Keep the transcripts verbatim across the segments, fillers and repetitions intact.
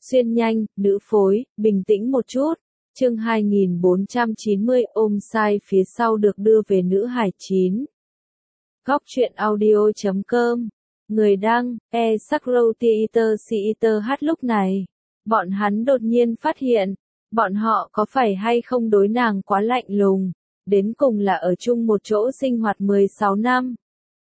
Xuyên nhanh, nữ phối, bình tĩnh một chút. Chương hai nghìn bốn trăm chín mươi ôm sai phía sau được đưa về nữ hải chín. Góc truyện audio chấm com. Người đăng, e Sakro Theater Theater hát lúc này. Bọn hắn đột nhiên phát hiện, bọn họ có phải hay không đối nàng quá lạnh lùng, đến cùng là ở chung một chỗ sinh hoạt mười sáu năm.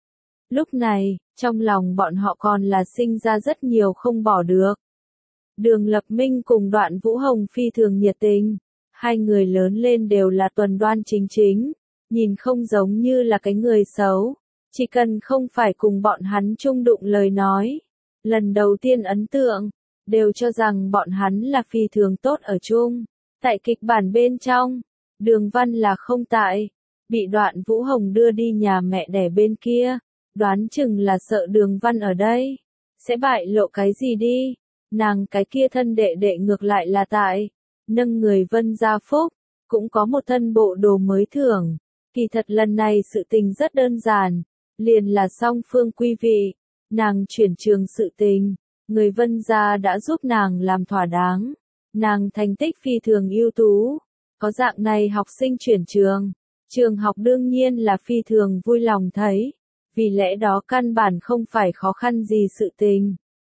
Lúc này, trong lòng bọn họ còn là sinh ra rất nhiều không bỏ được. Đường Lập Minh cùng Đoạn Vũ Hồng phi thường nhiệt tình, hai người lớn lên đều là tuần đoan chính chính, nhìn không giống như là cái người xấu, chỉ cần không phải cùng bọn hắn chung đụng lời nói. Lần đầu tiên ấn tượng, đều cho rằng bọn hắn là phi thường tốt ở chung. Tại kịch bản bên trong, Đường Văn là không tại, bị Đoạn Vũ Hồng đưa đi nhà mẹ đẻ bên kia, đoán chừng là sợ Đường Văn ở đây sẽ bại lộ cái gì đi. Nàng cái kia thân đệ đệ ngược lại là tại, nâng người Vân gia phúc, cũng có một thân bộ đồ mới thưởng. Kỳ thật lần này sự tình rất đơn giản, liền là song phương quý vị, nàng chuyển trường sự tình, người Vân gia đã giúp nàng làm thỏa đáng, nàng thành tích phi thường ưu tú, có dạng này học sinh chuyển trường, trường học đương nhiên là phi thường vui lòng thấy, vì lẽ đó căn bản không phải khó khăn gì sự tình.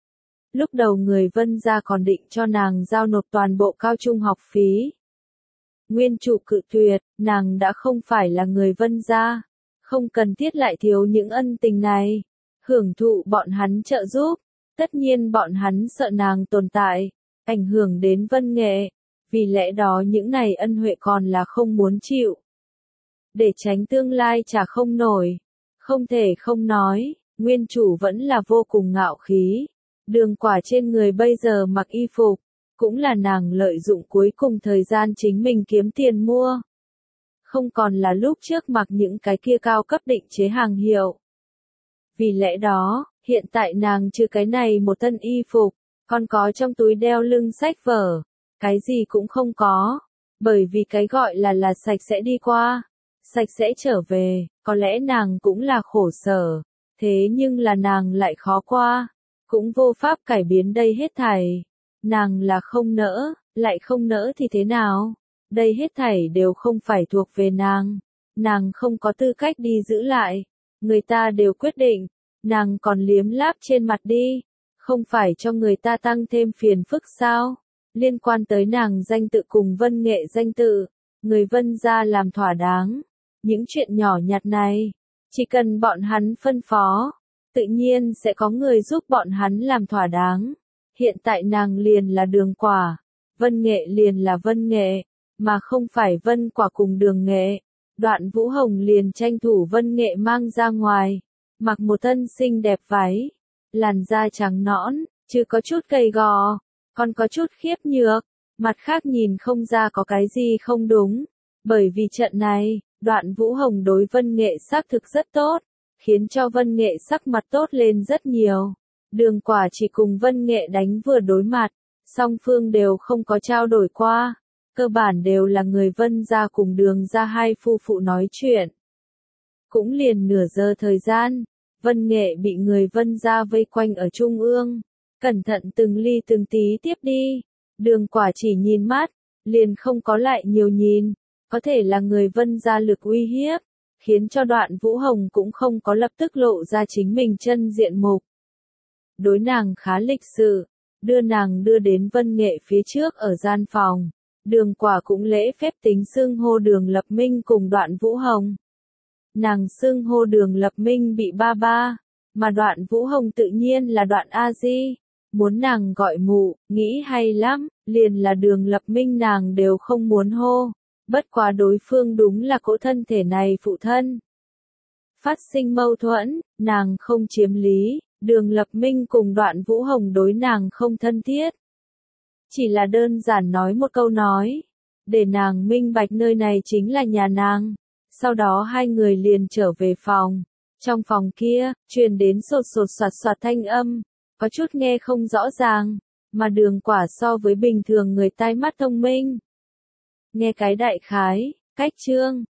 Lúc đầu người Vân gia còn định cho nàng giao nộp toàn bộ cao trung học phí. Nguyên chủ cự tuyệt, nàng đã không phải là người Vân gia, không cần thiết lại thiếu những ân tình này, hưởng thụ bọn hắn trợ giúp, tất nhiên bọn hắn sợ nàng tồn tại, ảnh hưởng đến Vân Nghệ, vì lẽ đó những này ân huệ còn là không muốn chịu. Để tránh tương lai trả không nổi, không thể không nói, nguyên chủ vẫn là vô cùng ngạo khí. Đường Quả trên người bây giờ mặc y phục, cũng là nàng lợi dụng cuối cùng thời gian chính mình kiếm tiền mua. Không còn là lúc trước mặc những cái kia cao cấp định chế hàng hiệu. Vì lẽ đó, hiện tại nàng trừ cái này một thân y phục, còn có trong túi đeo lưng sách vở, cái gì cũng không có. Bởi vì cái gọi là là sạch sẽ đi qua, sạch sẽ trở về, có lẽ nàng cũng là khổ sở, thế nhưng là nàng lại khó qua. Cũng vô pháp cải biến đây hết thảy. Nàng là không nỡ, lại không nỡ thì thế nào? Đây hết thảy đều không phải thuộc về nàng. Nàng không có tư cách đi giữ lại. Người ta đều quyết định. Nàng còn liếm láp trên mặt đi. Không phải cho người ta tăng thêm phiền phức sao? Liên quan tới nàng danh tự cùng Vân Nghệ danh tự. Người Vân gia làm thỏa đáng. Những chuyện nhỏ nhặt này. Chỉ cần bọn hắn phân phó. Tự nhiên sẽ có người giúp bọn hắn làm thỏa đáng. Hiện tại nàng liền là Đường Quả, Vân Nghệ liền là Vân Nghệ, mà không phải Vân Quả cùng Đường Nghệ. Đoạn Vũ Hồng liền tranh thủ Vân Nghệ mang ra ngoài, mặc một thân xinh đẹp váy, làn da trắng nõn, chứ có chút gầy gò, còn có chút khiếp nhược, mặt khác nhìn không ra có cái gì không đúng. Bởi vì trận này, Đoạn Vũ Hồng đối Vân Nghệ xác thực rất tốt, khiến cho Vân Nghệ sắc mặt tốt lên rất nhiều. Đường Quả chỉ cùng Vân Nghệ đánh vừa đối mặt, song phương đều không có trao đổi qua, cơ bản đều là người Vân gia cùng Đường gia hai phu phụ nói chuyện. Cũng liền nửa giờ thời gian, Vân Nghệ bị người Vân gia vây quanh ở trung ương, cẩn thận từng ly từng tí tiếp đi. Đường Quả chỉ nhìn mắt, liền không có lại nhiều nhìn, có thể là người Vân gia lực uy hiếp, khiến cho Đoạn Vũ Hồng cũng không có lập tức lộ ra chính mình chân diện mục. Đối nàng khá lịch sự, đưa nàng đưa đến Vân Nghệ phía trước ở gian phòng. Đường Quả cũng lễ phép tính xưng hô Đường Lập Minh cùng Đoạn Vũ Hồng. Nàng xưng hô Đường Lập Minh bị ba ba, mà Đoạn Vũ Hồng tự nhiên là Đoạn A Di. Muốn nàng gọi mụ, nghĩ hay lắm, liền là Đường Lập Minh nàng đều không muốn hô. Bất quá đối phương đúng là cỗ thân thể này phụ thân. Phát sinh mâu thuẫn, nàng không chiếm lý, Đường Lập Minh cùng Đoạn Vũ Hồng đối nàng không thân thiết. Chỉ là đơn giản nói một câu nói, để nàng minh bạch nơi này chính là nhà nàng. Sau đó hai người liền trở về phòng. Trong phòng kia, truyền đến sột sột soạt soạt thanh âm, có chút nghe không rõ ràng, mà Đường Quả so với bình thường người tai mắt thông minh. Nghe cái đại khái, cách chương,